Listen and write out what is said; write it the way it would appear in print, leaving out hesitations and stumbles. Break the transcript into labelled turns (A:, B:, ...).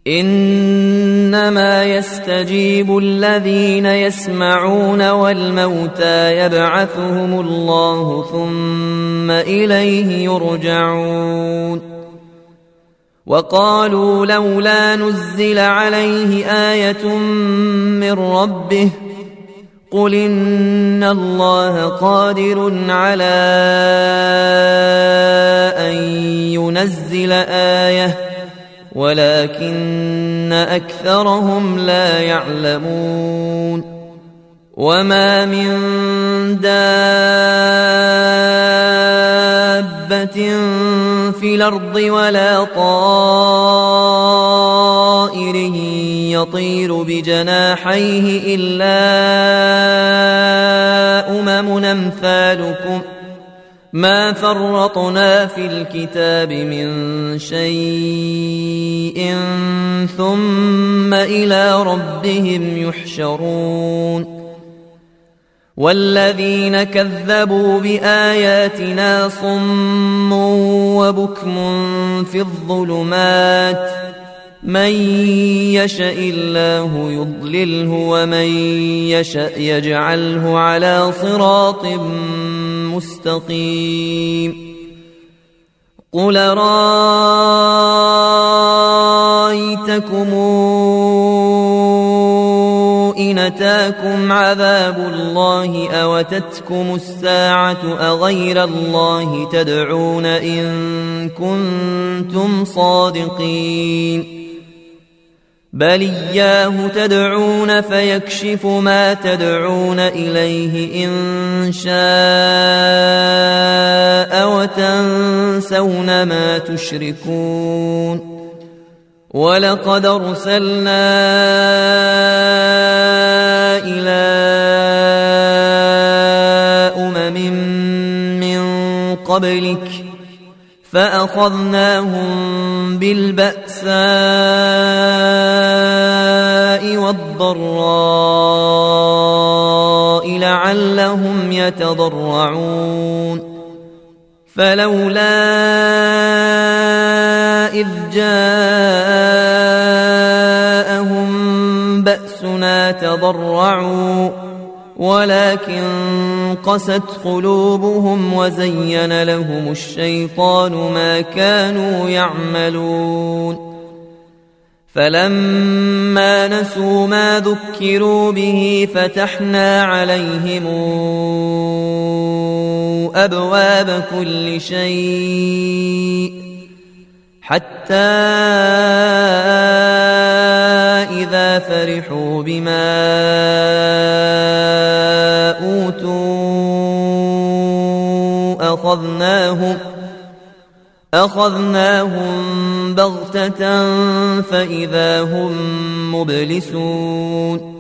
A: إنما يستجيب الذين يسمعون والموتى يبعثهم الله ثم إليه يرجعون وقالوا لولا نزل عليه آية من ربه قل إن الله قادر على أن ينزل آية ولكن أكثرهم لا يعلمون وما من دابة في الأرض ولا طائر يطير بجناحيه إلا أمم أمثالكم ما فرطنا في الكتاب من شيء ثم إلى ربهم يحشرون والذين كذبوا بآياتنا صم وبكم في الظلمات من يشاء الله يضلله ومن يشاء يجعله على صراط مستقيم قل رأيتكم إن أتاكم عذاب الله أو أتتكم الساعة أغير الله تدعون إن كنتم صادقين بل إياه تدعون فيكشف ما تدعون إليه إن شاء وتنسون ما تشركون ولقد أرسلنا إلى أمم من قبلك فأخذناهم بالبأساء والضراء لعلهم يتضرعون فلولا إذ جاءهم بأسنا تضرعوا ولكن قست قلوبهم وزين لهم الشيطان ما كانوا يعملون فلما نسوا ما ذكروا به فتحنا عليهم أبواب كل شيء حتى إذا فرحوا بما أوتوا أخذناهم بغتة فإذا هم مبلسون